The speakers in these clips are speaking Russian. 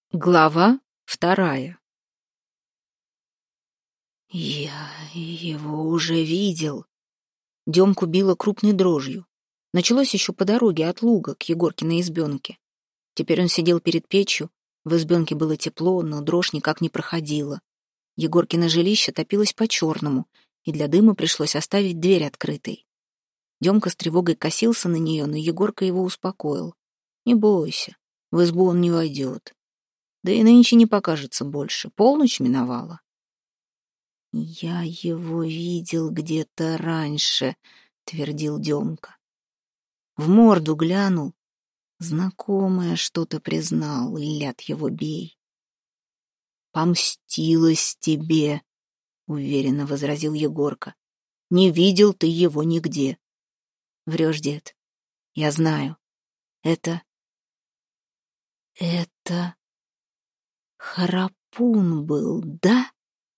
Глава 2. Я его уже видел. Демку било крупной дрожью. Началось еще по дороге от луга к Егоркиной избенке. Теперь он сидел перед печью. В избенке было тепло, но дрожь никак не проходила. Егоркино жилище топилось по-черному, и для дыма пришлось оставить дверь открытой. Демка с тревогой косился на нее, но Егорка его успокоил. «Не бойся, в избу он не войдет. Да и нынче не покажется больше. Полночь миновала». «Я его видел где-то раньше», — твердил Демка. В морду глянул. Знакомое что-то признал, ляд его бей. «Помстилась тебе», — уверенно возразил Егорка. «Не видел ты его нигде». «Врешь, дед. Я знаю. Это Харапун был, да?»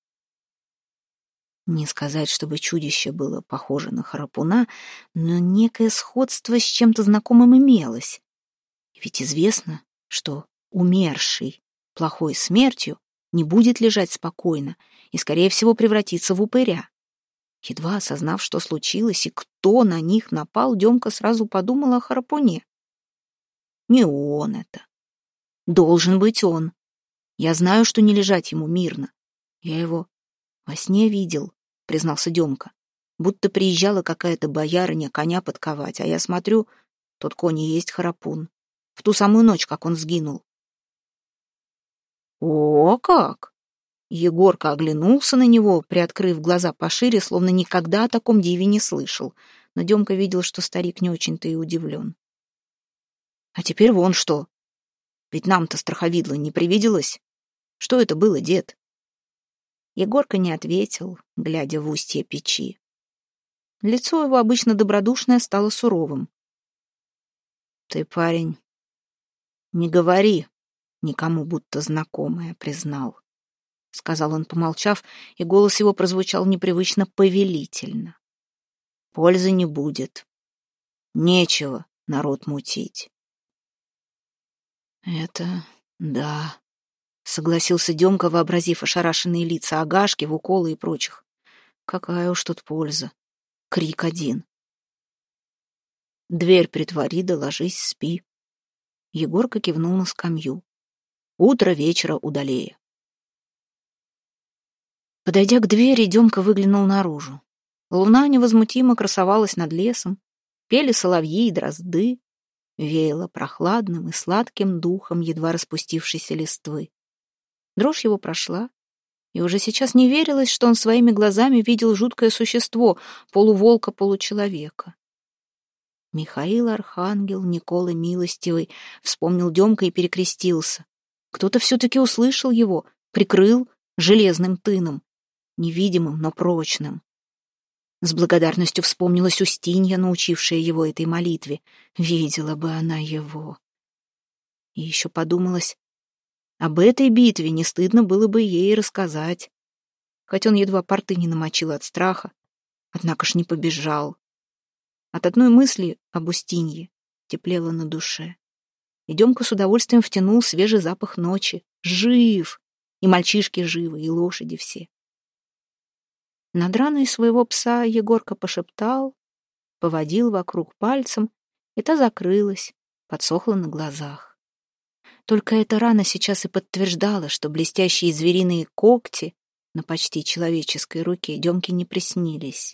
Не сказать, чтобы чудище было похоже на Харапуна, но некое сходство с чем-то знакомым имелось. Ведь известно, что умерший плохой смертью не будет лежать спокойно и, скорее всего, превратится в упыря. Едва осознав, что случилось и кто на них напал, Демка сразу подумал о Харапуне. Не он это. Должен быть он. Я знаю, что не лежать ему мирно. Я его во сне видел, признался Демка. Будто приезжала какая-то боярыня коня подковать, а я смотрю, тот конь и есть Харапун. В ту самую ночь, как он сгинул. О, как! Егорка оглянулся на него, приоткрыв глаза пошире, словно никогда о таком диве не слышал. Но Демка видел, что старик не очень-то и удивлен. А теперь вон что. Ведь нам-то страховидло не привиделось. Что это было, дед? Егорка не ответил, глядя в устье печи. Лицо его, обычно добродушное, стало суровым. «Ты, парень, не говори никому, будто знакомое признал», — сказал он, помолчав, и голос его прозвучал непривычно повелительно. «Пользы не будет. Нечего народ мутить». «Это да», — согласился Демка, вообразив ошарашенные лица Агашки, Вуколы и прочих. «Какая уж тут польза. Крик один. Дверь притвори, да ложись, спи». Егорка кивнул на скамью. «Утро вечера удалее». Подойдя к двери, Демка выглянул наружу. Луна невозмутимо красовалась над лесом, пели соловьи и дрозды, веяло прохладным и сладким духом едва распустившейся листвы. Дрожь его прошла, и уже сейчас не верилось, что он своими глазами видел жуткое существо, полуволка, получеловека. Михаил Архангел, Никола Милостивый, вспомнил Демка и перекрестился. Кто-то все-таки услышал его, прикрыл железным тыном, невидимым, но прочным. С благодарностью вспомнилась Устинья, научившая его этой молитве. Видела бы она его. И еще подумалось, об этой битве не стыдно было бы ей рассказать. Хоть он едва порты не намочил от страха, однако ж не побежал. От одной мысли об Устинье теплело на душе. И Демка с удовольствием втянул свежий запах ночи. Жив! И мальчишки живы, и лошади все. Над раной своего пса Егорка пошептал, поводил вокруг пальцем, и та закрылась, подсохла на глазах. Только эта рана сейчас и подтверждала, что блестящие звериные когти на почти человеческой руке Демке не приснились.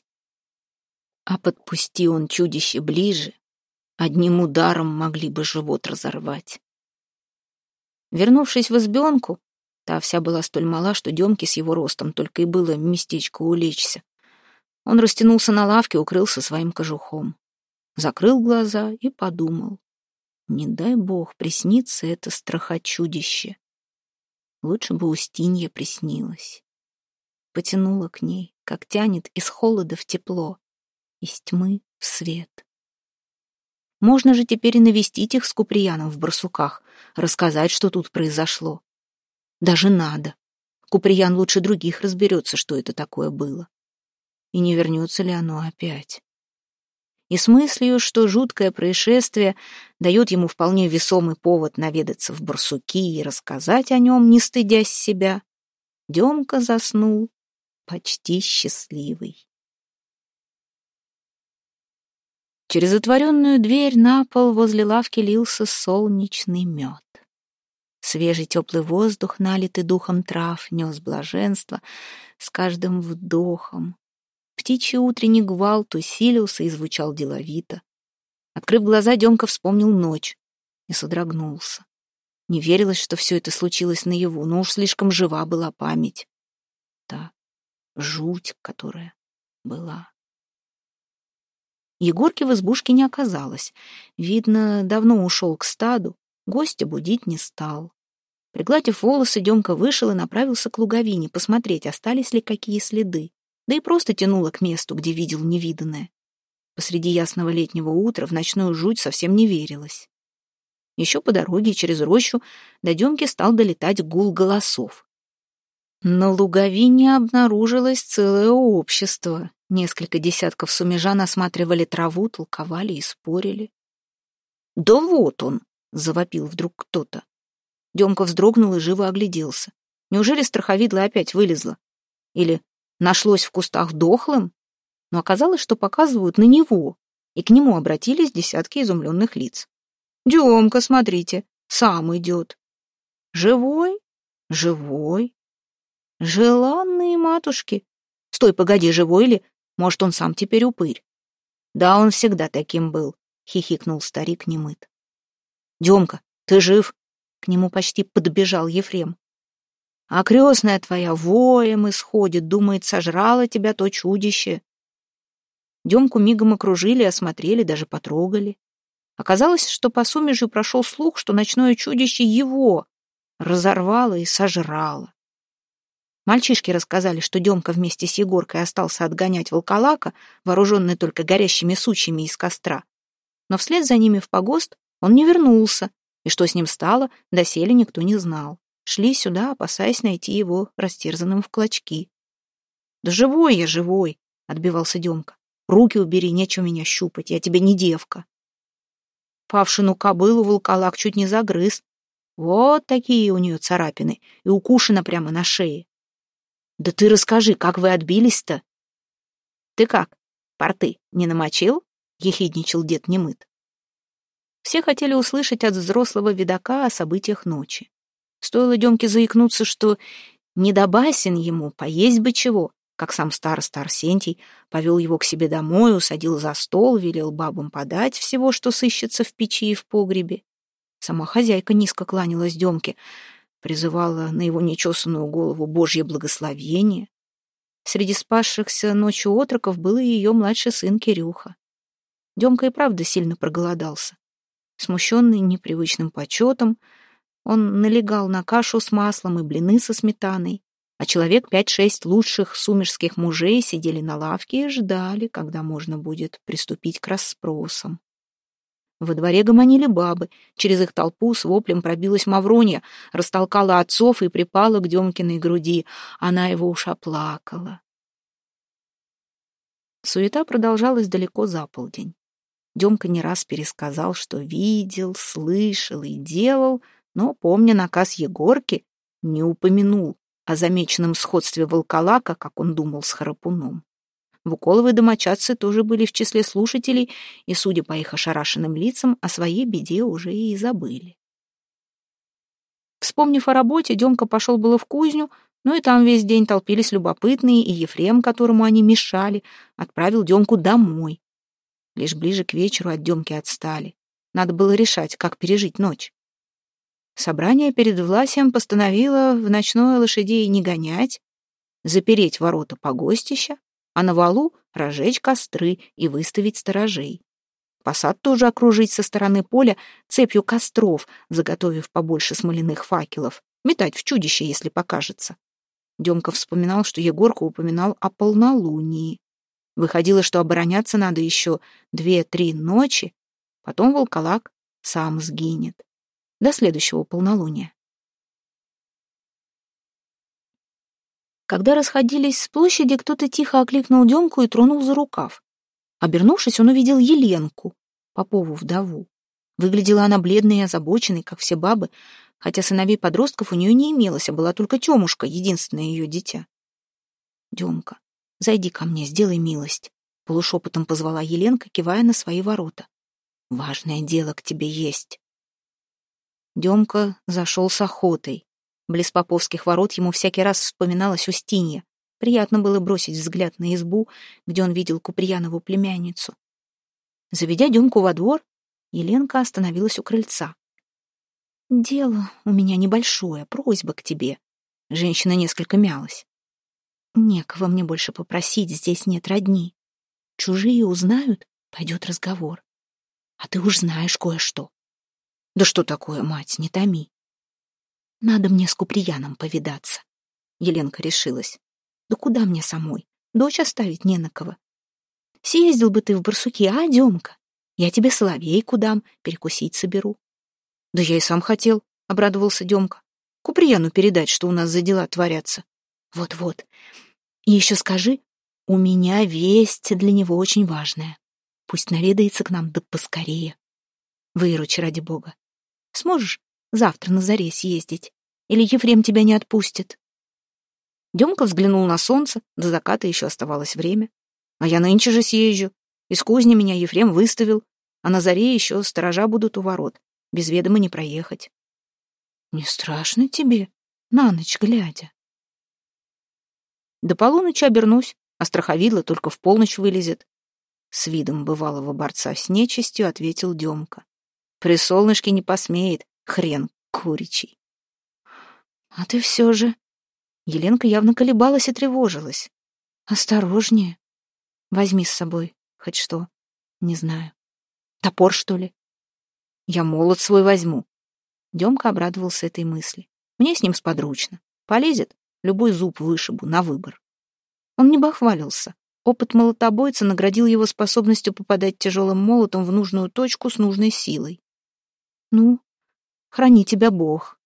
А подпусти он чудище ближе, одним ударом могли бы живот разорвать. Вернувшись в избенку, та вся была столь мала, что Демке с его ростом только и было местечко улечься. Он растянулся на лавке, укрылся своим кожухом. Закрыл глаза и подумал. Не дай бог приснится это страхочудище. Лучше бы Устинья приснилась. Потянула к ней, как тянет из холода в тепло, из тьмы в свет. Можно же теперь и навестить их с Куприяном в Барсуках, рассказать, что тут произошло. Даже надо. Куприян лучше других разберется, что это такое было. И не вернется ли оно опять. и с мыслью, что жуткое происшествие дает ему вполне весомый повод наведаться в Барсуки и рассказать о нем, не стыдясь себя, Демка заснул почти счастливый. Через отворенную дверь на пол возле лавки лился солнечный мед. Свежий теплый воздух, налитый духом трав, нес блаженство с каждым вдохом. Птичий утренний гвалт усилился и звучал деловито. Открыв глаза, Демка вспомнил ночь и содрогнулся. Не верилось, что все это случилось наяву, но уж слишком жива была память. Та жуть, которая была. Егорки в избушке не оказалось. Видно, давно ушел к стаду, гостя будить не стал. Пригладив волосы, Демка вышел и направился к луговине, посмотреть, остались ли какие следы. Да и просто тянуло к месту, где видел невиданное. Посреди ясного летнего утра в ночную жуть совсем не верилось. Еще по дороге через рощу до Демки стал долетать гул голосов. На луговине обнаружилось целое общество. Несколько десятков сумежан осматривали траву, толковали и спорили. «Да вот он!» — завопил вдруг кто-то. Демка вздрогнул и живо огляделся. Неужели страховидло опять вылезло? Или нашлось в кустах дохлым? Но оказалось, что показывают на него, и к нему обратились десятки изумленных лиц. «Демка, смотрите, сам идет». «Живой? Живой? Желанные матушки. Стой, погоди, живой ли? Может, он сам теперь упырь?» «Да, он всегда таким был», — хихикнул старик немыт. «Демка, ты жив?» К нему почти подбежал Ефрем. «А крестная твоя воем исходит, думает, сожрала тебя то чудище». Демку мигом окружили, осмотрели, даже потрогали. Оказалось, что по сумежью прошел слух, что ночное чудище его разорвало и сожрало. Мальчишки рассказали, что Демка вместе с Егоркой остался отгонять волколака, вооруженный только горящими сучьями из костра. Но вслед за ними в погост он не вернулся, и что с ним стало, доселе никто не знал. Шли сюда, опасаясь найти его растерзанным в клочки. «Да живой я, живой!» — отбивался Демка. «Руки убери, нечего меня щупать, я тебе не девка». Павшину кобылу волколак чуть не загрыз. Вот такие у нее царапины, и укушена прямо на шее. «Да ты расскажи, как вы отбились-то?» «Ты как, порты не намочил?» — ехидничал дед немыт. Все хотели услышать от взрослого видака о событиях ночи. Стоило Демке заикнуться, что не до басен ему, поесть бы чего, как сам староста Арсентий повел его к себе домой, усадил за стол, велел бабам подать всего, что сыщется в печи и в погребе. Сама хозяйка низко кланялась Демке, призывала на его нечесанную голову Божье благословение. Среди спасшихся ночью отроков был и ее младший сын Кирюха. Демка и правда сильно проголодался. Смущенный непривычным почетом, он налегал на кашу с маслом и блины со сметаной, а человек 5-6 лучших сумерских мужей сидели на лавке и ждали, когда можно будет приступить к расспросам. Во дворе гомонили бабы, через их толпу с воплем пробилась Мавронья, растолкала отцов и припала к Демкиной груди. Она его уж оплакала. Суета продолжалась далеко за полдень. Демка не раз пересказал, что видел, слышал и делал, но, помня наказ Егорки, не упомянул о замеченном сходстве волколака, как он думал, с Храпуном. Вуколовы домочадцы тоже были в числе слушателей, и, судя по их ошарашенным лицам, о своей беде уже и забыли. Вспомнив о работе, Демка пошел было в кузню, но и там весь день толпились любопытные, и Ефрем, которому они мешали, отправил Демку домой. Лишь ближе к вечеру от Демки отстали. Надо было решать, как пережить ночь. Собрание перед Власием постановило в ночное лошадей не гонять, запереть ворота погостища, а на валу разжечь костры и выставить сторожей. Посад тоже окружить со стороны поля цепью костров, заготовив побольше смоляных факелов, метать в чудище, если покажется. Демка вспоминал, что Егорка упоминал о полнолунии. Выходило, что обороняться надо еще 2-3 ночи, потом волколак сам сгинет. До следующего полнолуния. Когда расходились с площади, кто-то тихо окликнул Демку и тронул за рукав. Обернувшись, он увидел Еленку, Попову вдову. Выглядела она бледной и озабоченной, как все бабы, хотя сыновей-подростков у нее не имелось, а была только Темушка, единственное ее дитя. «Демка, зайди ко мне, сделай милость», — полушепотом позвала Еленка, кивая на свои ворота. «Важное дело к тебе есть». Демка зашел с охотой. Близ поповских ворот ему всякий раз вспоминалась Устинья. Приятно было бросить взгляд на избу, где он видел Куприянову племянницу. Заведя Демку во двор, Еленка остановилась у крыльца. «Дело у меня небольшое, просьба к тебе». Женщина несколько мялась. «Некого мне больше попросить, здесь нет родни. Чужие узнают, пойдет разговор. А ты уж знаешь кое-что». «Да что такое, мать, не томи». «Надо мне с Куприяном повидаться». Еленка решилась. «Да куда мне самой? Дочь оставить не на кого. Съездил бы ты в Барсуки, а, Демка? Я тебе соловейку дам, перекусить соберу». «Да я и сам хотел», — обрадовался Демка. «Куприяну передать, что у нас за дела творятся». «Вот-вот. И еще скажи, у меня весть для него очень важная. Пусть наведается к нам, да поскорее. Выручи, ради бога. Сможешь завтра на заре съездить? Или Ефрем тебя не отпустит?» Демка взглянул на солнце, до заката еще оставалось время. «А я нынче же съезжу. Из кузни меня Ефрем выставил, а на заре еще сторожа будут у ворот. Без ведома не проехать». «Не страшно тебе, на ночь глядя?» «До полуночи обернусь, а страховидло только в полночь вылезет», — с видом бывалого борца с нечистью ответил Демка. «При солнышке не посмеет, хрен куричий». «А ты все же...» Еленка явно колебалась и тревожилась. «Осторожнее. Возьми с собой хоть что. Не знаю. Топор, что ли?» «Я молот свой возьму». Демка обрадовался этой мысли. «Мне с ним сподручно. Полезет, любой зуб вышибу, на выбор». Он не бахвалился. Опыт молотобойца наградил его способностью попадать тяжелым молотом в нужную точку с нужной силой. «Ну, храни тебя Бог».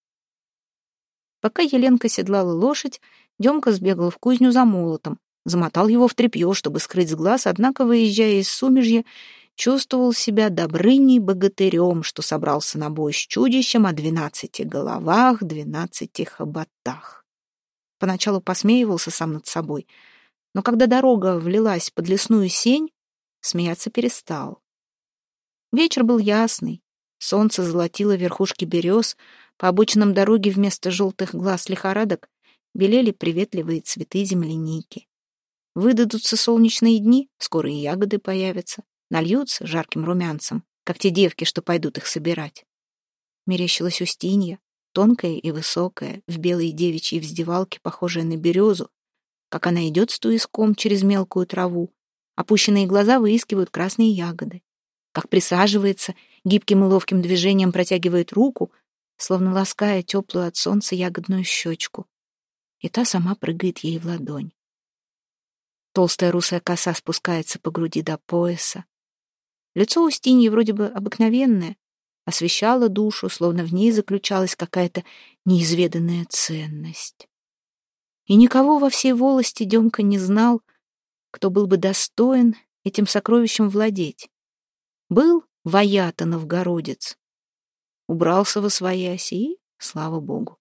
Пока Еленка седлала лошадь, Демка сбегал в кузню за молотом, замотал его в тряпье, чтобы скрыть с глаз, однако, выезжая из сумежья, чувствовал себя Добрыней-богатырем, что собрался на бой с чудищем о 12 головах, 12 хоботах. Поначалу посмеивался сам над собой, но когда дорога влилась под лесную сень, смеяться перестал. Вечер был ясный, солнце золотило верхушки берез, по обочинам дороги вместо желтых глаз лихорадок белели приветливые цветы земляники. Выдадутся солнечные дни, скоро и ягоды появятся, нальются жарким румянцем, как те девки, что пойдут их собирать. Мерещилась Устинья, тонкая и высокая, в белой девичьей вздевалке, похожая на березу, как она идет с туиском через мелкую траву, опущенные глаза выискивают красные ягоды, как присаживается, гибким и ловким движением протягивает руку, словно лаская теплую от солнца ягодную щечку, и та сама прыгает ей в ладонь. Толстая русая коса спускается по груди до пояса. Лицо Устиньи вроде бы обыкновенное, освещало душу, словно в ней заключалась какая-то неизведанная ценность. И никого во всей волости Демка не знал, кто был бы достоин этим сокровищем владеть. Был воята новгородец, убрался восвояси и, слава богу.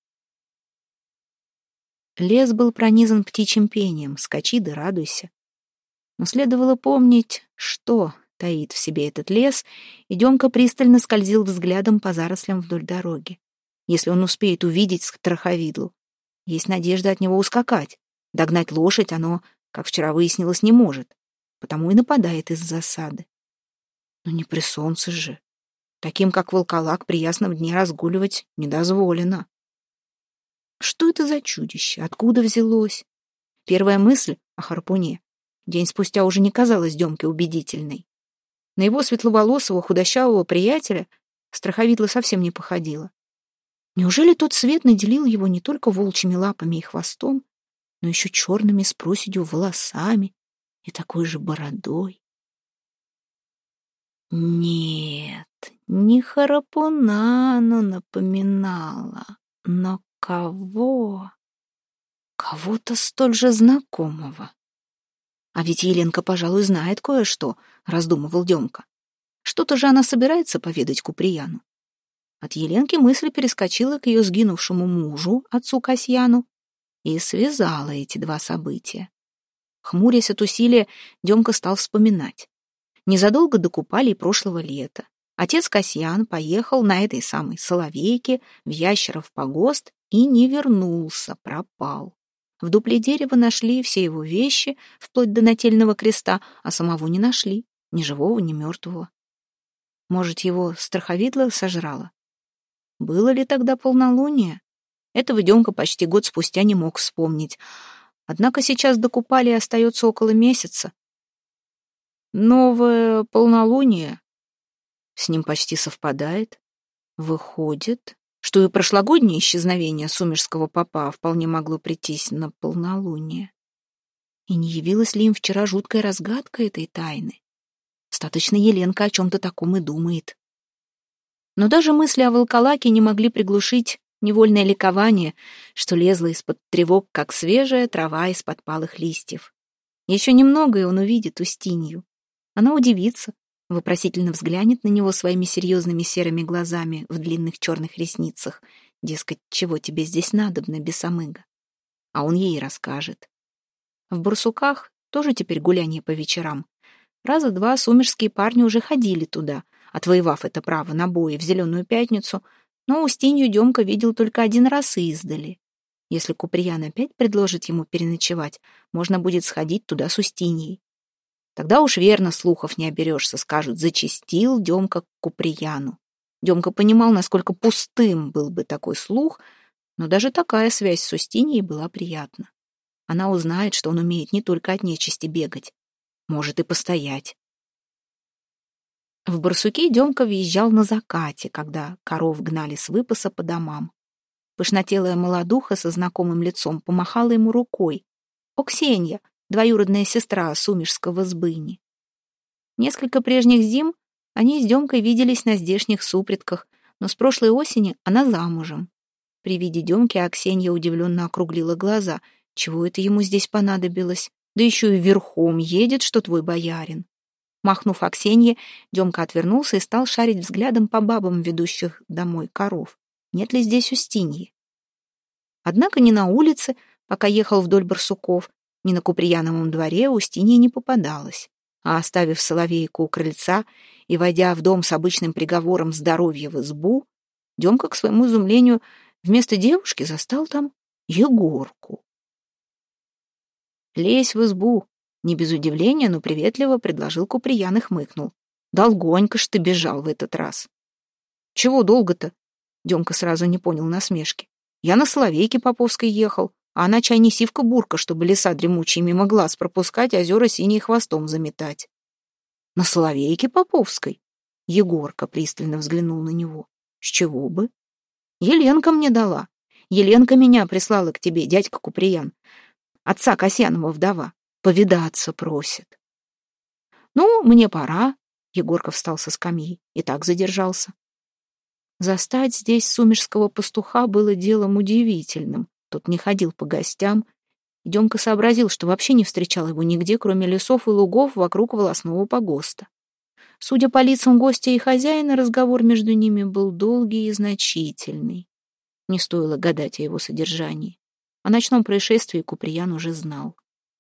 Лес был пронизан птичьим пением, скачи да радуйся. Но следовало помнить, что таит в себе этот лес, и Демка пристально скользил взглядом по зарослям вдоль дороги. Если он успеет увидеть страховидлу, есть надежда от него ускакать. Догнать лошадь оно, как вчера выяснилось, не может, потому и нападает из засады. Но не при солнце же. Таким, как волколак, при ясном дне разгуливать не дозволено. Что это за чудище? Откуда взялось? Первая мысль о Харпуне день спустя уже не казалась Демке убедительной. На его светловолосого худощавого приятеля страховидло совсем не походило. Неужели тот свет наделил его не только волчьими лапами и хвостом, но еще черными с проседью волосами и такой же бородой? Нет, не Харапуна оно напоминало, но кого? Кого-то столь же знакомого. А ведь Еленка, пожалуй, знает кое-что, раздумывал Демка. Что-то же она собирается поведать Куприяну. От Еленки мысль перескочила к ее сгинувшему мужу, отцу Касьяну, и связала эти два события. Хмурясь от усилия, Демка стал вспоминать. Незадолго до Купалей прошлого лета отец Касьян поехал на этой самой Соловейке в Ящеров погост и не вернулся, пропал. В дупле дерева нашли все его вещи, вплоть до нательного креста, а самого не нашли, ни живого, ни мертвого. Может, его страховидло сожрало? Было ли тогда полнолуние? Этого Демка почти год спустя не мог вспомнить. Однако сейчас до Купалей остается около месяца. Новое полнолуние с ним почти совпадает. Выходит, что и прошлогоднее исчезновение сумерского попа вполне могло прийтись на полнолуние. И не явилась ли им вчера жуткая разгадка этой тайны? Достаточно Еленка о чем-то таком и думает. Но даже мысли о волколаке не могли приглушить невольное ликование, что лезло из-под тревог, как свежая трава из-под палых листьев. Еще немного, и он увидит Устинью. Она удивится, вопросительно взглянет на него своими серьезными серыми глазами в длинных черных ресницах. Дескать, чего тебе здесь надобно, бесомыга? А он ей расскажет. В Барсуках тоже теперь гулянье по вечерам. Раза два сумерские парни уже ходили туда, отвоевав это право на бои в Зеленую Пятницу, но Устинью Демка видел только один раз издали. Если Куприян опять предложит ему переночевать, можно будет сходить туда с Устиньей. Тогда уж верно слухов не оберешься, скажут, зачастил Демка к Куприяну. Демка понимал, насколько пустым был бы такой слух, но даже такая связь с Устиньей была приятна. Она узнает, что он умеет не только от нечисти бегать, может и постоять. В Барсуки Демка въезжал на закате, когда коров гнали с выпаса по домам. Пышнотелая молодуха со знакомым лицом помахала ему рукой. Оксенья, двоюродная сестра сумерского сбыни. Несколько прежних зим они с Демкой виделись на здешних супритках, но с прошлой осени она замужем. При виде Демки Аксенья удивленно округлила глаза. Чего это ему здесь понадобилось? Да еще и верхом едет, что твой боярин. Махнув Аксенье, Демка отвернулся и стал шарить взглядом по бабам, ведущих домой коров. Нет ли здесь Устиньи? Однако ни на улице, пока ехал вдоль Барсуков, ни на Куприяновом дворе Устиньи не попадалось. А оставив Соловейку у крыльца и войдя в дом с обычным приговором здоровья в избу, Демка, к своему изумлению, вместо девушки застал там Егорку. «Лезь в избу», — не без удивления, но приветливо предложил Куприян и хмыкнул. «Долгонько ж ты бежал в этот раз». «Чего долго-то?» — Демка сразу не понял насмешки. «Я на Соловейке Поповской ехал, а она чай не сивка-бурка, чтобы леса дремучие мимо глаз пропускать, озера синие хвостом заметать». «На Соловейке Поповской?» Егорка пристально взглянул на него. «С чего бы?» «Еленка мне дала. Еленка меня прислала к тебе, дядька Куприян. Отца Касьянова вдова. Повидаться просит». «Ну, мне пора». Егорка встал со скамьи и так задержался. Застать здесь сумерского пастуха было делом удивительным. Тот не ходил по гостям. И Демка сообразил, что вообще не встречал его нигде, кроме лесов и лугов вокруг волосного погоста. Судя по лицам гостя и хозяина, разговор между ними был долгий и значительный. Не стоило гадать о его содержании. О ночном происшествии Куприян уже знал.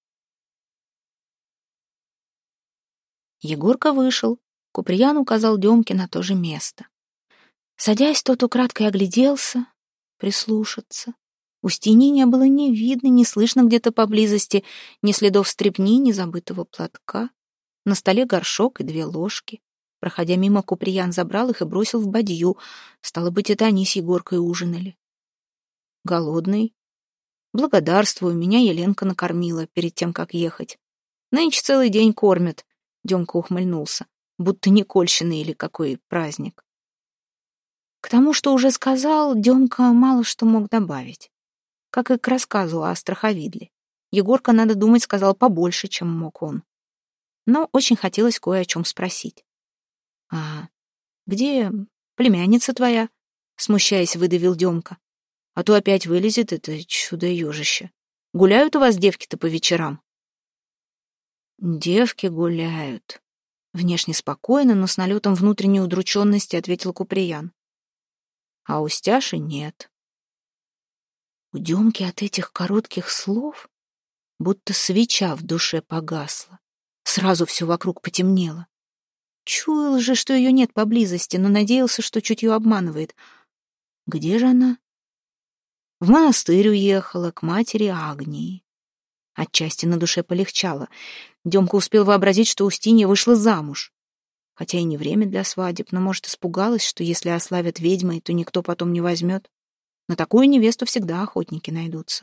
Егорка вышел. Куприян указал Демке на то же место. Садясь, тот украдкой огляделся, прислушаться. Устиньи не было ни видно, ни слышно где-то поблизости, ни следов стрепни, ни забытого платка. На столе горшок и 2 ложки. Проходя мимо, Куприян забрал их и бросил в бадью. Стало быть, это они с Егоркой ужинали. «Голодный?» «Благодарствую, меня Еленка накормила перед тем, как ехать. Нынче целый день кормят», — Демка ухмыльнулся, будто Никольщина или какой праздник. К тому, что уже сказал, Демка мало что мог добавить. Как и к рассказу о страховидле. Егорка, надо думать, сказал побольше, чем мог он. Но очень хотелось кое о чем спросить. «А где племянница твоя?» — смущаясь, выдавил Демка. «А то опять вылезет это чудо-ежище. Гуляют у вас девки-то по вечерам?» Девки гуляют. Внешне спокойно, но с налетом внутренней удрученности ответил Куприян. А у Стяши нет. У Демки от этих коротких слов будто свеча в душе погасла. Сразу все вокруг потемнело. Чуял же, что ее нет поблизости, но надеялся, что чутье обманывает. Где же она? В монастырь уехала, к матери Агнии. Отчасти на душе полегчало. Демка успел вообразить, что Устинья вышла замуж. Хотя и не время для свадеб, но, может, испугалась, что если ославят ведьмой, то никто потом не возьмет. На такую невесту всегда охотники найдутся.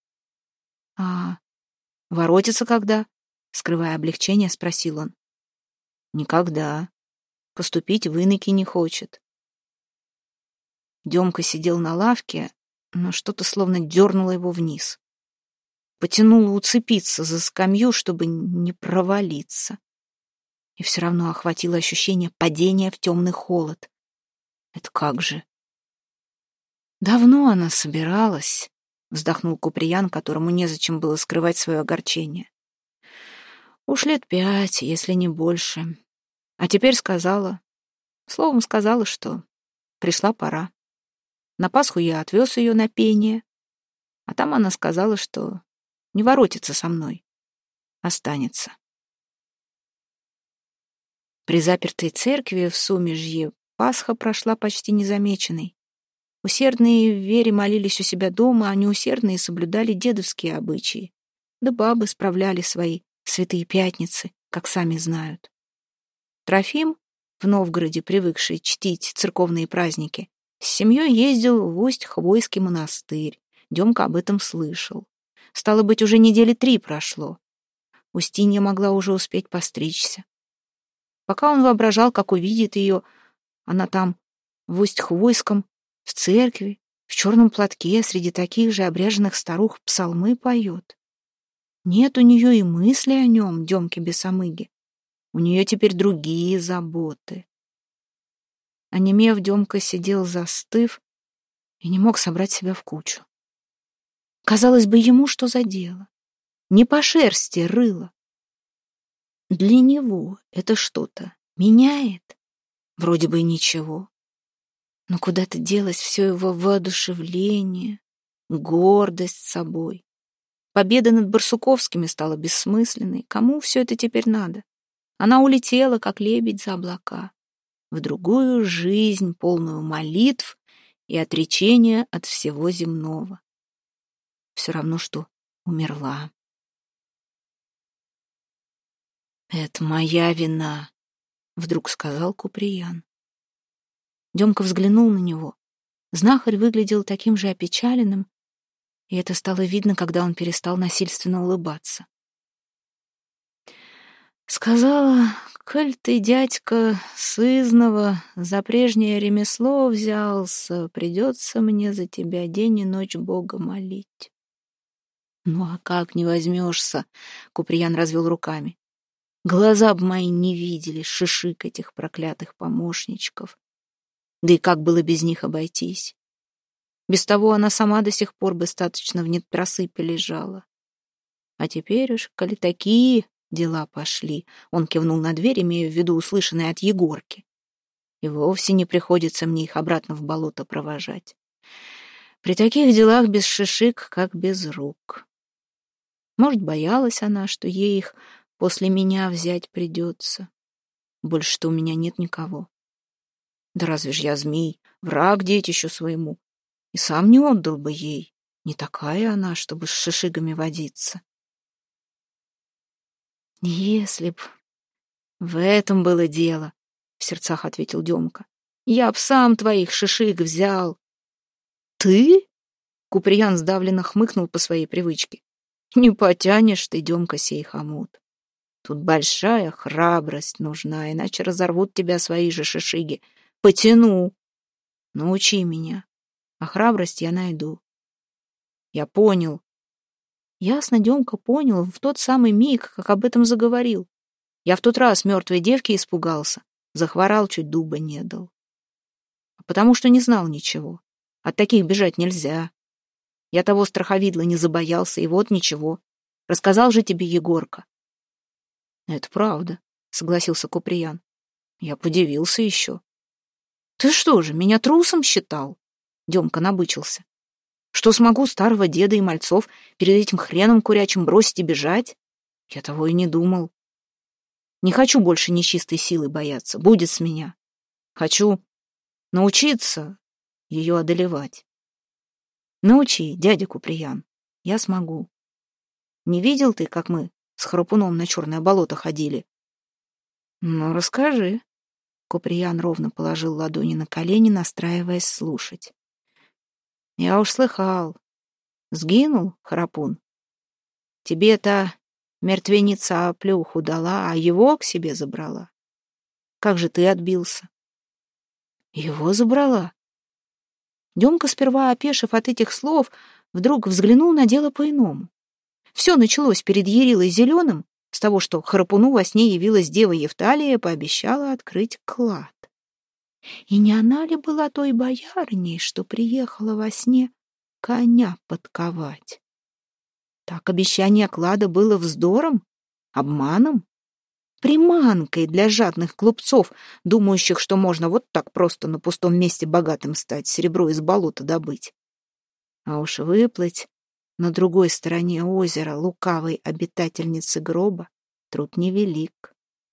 А воротится когда? Скрывая облегчение, спросил он. Никогда. Поступить в иноки не хочет. Демка сидел на лавке, но что-то словно дернуло его вниз. Потянуло уцепиться за скамью, чтобы не провалиться. И все равно охватило ощущение падения в темный холод. Это как же? Давно она собиралась, вздохнул Куприян, которому незачем было скрывать свое огорчение. Уж лет 5, если не больше. А теперь сказала, словом сказала, что пришла пора. На Пасху я отвез ее на пение, а там она сказала, что не воротится со мной, останется. При запертой церкви в Сумежье Пасха прошла почти незамеченной. Усердные в вере молились у себя дома, а неусердные соблюдали дедовские обычаи. Да бабы справляли свои святые пятницы, как сами знают. Трофим, в Новгороде привыкший чтить церковные праздники, с семьей ездил в Усть-Хвойский монастырь. Демка об этом слышал. Стало быть, уже недели 3 прошло. Устинья могла уже успеть постричься. Пока он воображал, как увидит ее, она там, в Усть-Хвойском, в церкви, в черном платке, среди таких же обряженных старух псалмы поет. Нет у нее и мысли о нем, Демке Бесомыге. У нее теперь другие заботы. Онемев, Демка сидел застыв и не мог собрать себя в кучу. Казалось бы, ему что за дело? Не по шерсти рыло. Для него это что-то меняет? Вроде бы и ничего. Но куда-то делось все его воодушевление, гордость собой. Победа над Барсуковскими стала бессмысленной. Кому все это теперь надо? Она улетела, как лебедь за облака, в другую жизнь, полную молитв и отречения от всего земного. Все равно, что умерла. «Это моя вина», — вдруг сказал Куприян. Демка взглянул на него. Знахарь выглядел таким же опечаленным, и это стало видно, когда он перестал насильственно улыбаться. Сказала: «Коль ты, дядька, сызнова, за прежнее ремесло взялся, придется мне за тебя день и ночь Бога молить». «Ну а как не возьмешься?» — Куприян развел руками. «Глаза б мои не видели шишик этих проклятых помощничков. Да и как было без них обойтись? Без того она сама до сих пор достаточно в недпросыпе лежала. А теперь уж, коли такие дела пошли», — он кивнул на дверь, имея в виду услышанное от Егорки, «и вовсе не приходится мне их обратно в болото провожать. При таких делах без шишик, как без рук. Может, боялась она, что ей их после меня взять придется. Больше-то у меня нет никого. Да разве ж я змей, враг детищу своему, и сам не отдал бы ей. Не такая она, чтобы с шишигами водиться». «Если б в этом было дело, — в сердцах ответил Демка, — я б сам твоих шишиг взял». «Ты?» — Куприян сдавленно хмыкнул по своей привычке. «Не потянешь ты, Демка, сей хомут. Тут большая храбрость нужна, иначе разорвут тебя свои же шишиги. Потяну. Научи меня, а храбрость я найду». «Я понял». Ясно Демка понял в тот самый миг, как об этом заговорил. «Я в тот раз мертвой девки испугался, захворал, чуть дуба не дал. Потому что не знал ничего. От таких бежать нельзя. Я того страховидла не забоялся, и вот ничего. Рассказал же тебе Егорка. Это правда, согласился Куприян. Я подивился еще. Ты что же, меня трусом считал? Демка набычился. Что смогу старого деда и мальцов перед этим хреном курячим бросить и бежать? Я того и не думал. Не хочу больше нечистой силы бояться, будет с меня. Хочу научиться ее одолевать. Научи, дядя Куприян, я смогу. Не видел ты, как мы с Храпуном на черное болото ходили? Ну, расскажи. Куприян ровно положил ладони на колени, настраиваясь слушать. Я уж слыхал. Сгинул Храпун. Тебе-то мертвеница плюху дала, а его к себе забрала. Как же ты отбился? Его забрала? Демка, сперва опешив от этих слов, вдруг взглянул на дело по-иному. Все началось перед Ярилой Зеленым с того, что Храпуну во сне явилась дева Евталия и пообещала открыть клад. И не она ли была той боярыней, что приехала во сне коня подковать? Так обещание клада было вздором, обманом, приманкой для жадных глупцов, думающих, что можно вот так просто на пустом месте богатым стать, серебро из болота добыть. А уж выплыть на другой стороне озера лукавой обитательницы гроба труд невелик.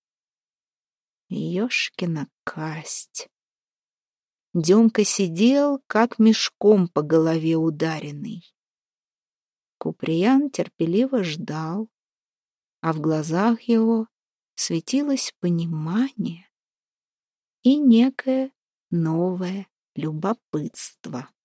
Ёшкина касть. Демка сидел, как мешком по голове ударенный. Куприян терпеливо ждал, а в глазах его светилось понимание и некое новое любопытство.